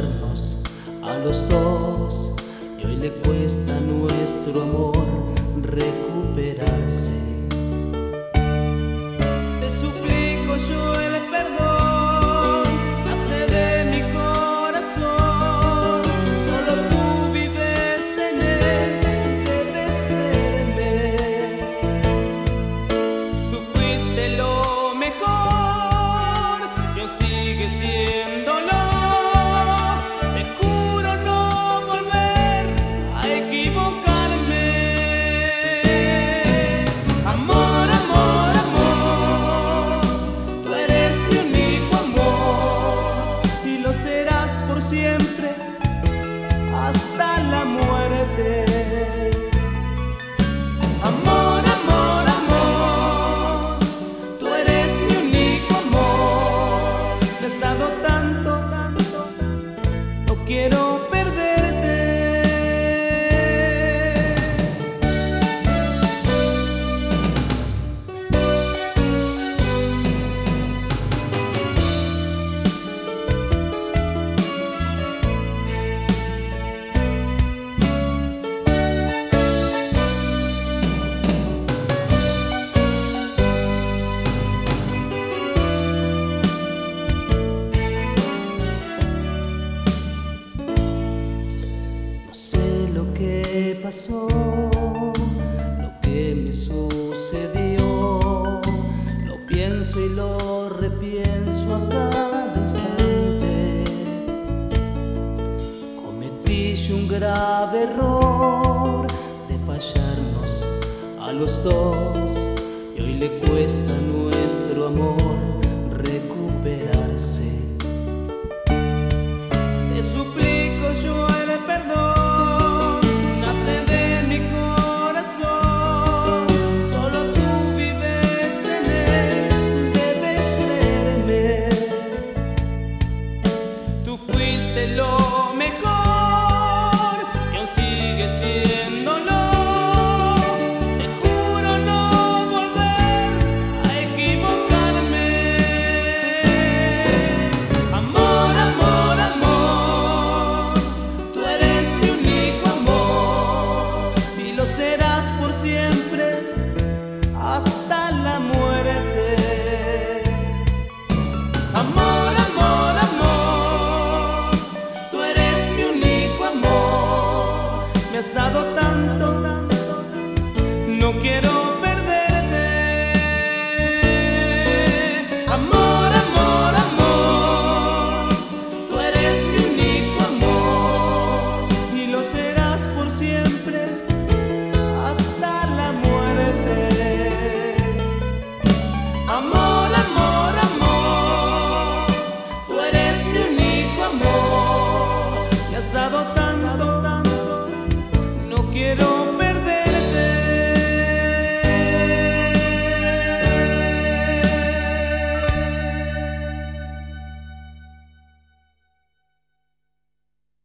fallarnos a los dos, y hoy le cuesta a nuestro amor recuperarse. Te suplico yo el perdón, nace de mi corazón, solo tú vives en él, debes creerme. Tú fuiste lo mejor, y aún sigue siéndolo. Te juro no volver a equivocarme. Amor, amor, amor, tú eres mi único amor, y lo serás por siempre hasta la muerte. Amor, amor, amor, tú eres mi único amor. Me has dado tanto, tanto, no quiero perderte. No sé lo que pasó, lo que me sucedió. Lo pienso y lo repienso a cada instante. Cometí yo un grave error de fallarnos a los dos, y hoy le cuesta a nuestro amor recuperarse. Te suplico yo el perdón, nace de mi corazón, solo tú vives en él, debes creerme. Tú fuiste lo mejor, y aún sigue siéndolo. Te juro no volver a equivocarme. Amor, amor, amor, tú eres mi único amor, y lo serás por siempre hasta la muerte. Amor, amor, amor, tú eres mi único amor. Me has dado tanto, tanto, no quiero perderte. Amor, amor, amor, tú eres mi único amor, y lo serás por siempre hasta la muerte. Amor, amor, amor, tú eres mi único amor. Me has dado tanto, tanto, no quiero